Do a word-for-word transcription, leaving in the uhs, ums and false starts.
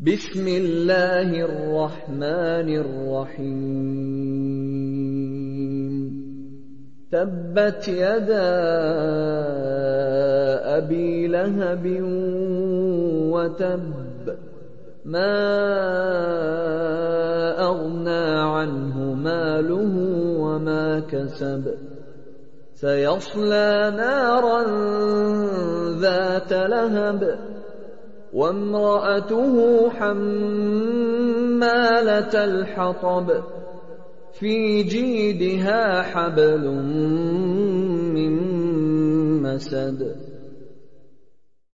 بسم الله الرحمن الرحيم تبت يدا أبي لهب وتب ما أغنى عنه ماله وما كسب سيصلى نارا ذات لهب وامرأته حمالة الحطب في جيدها حبل من مسد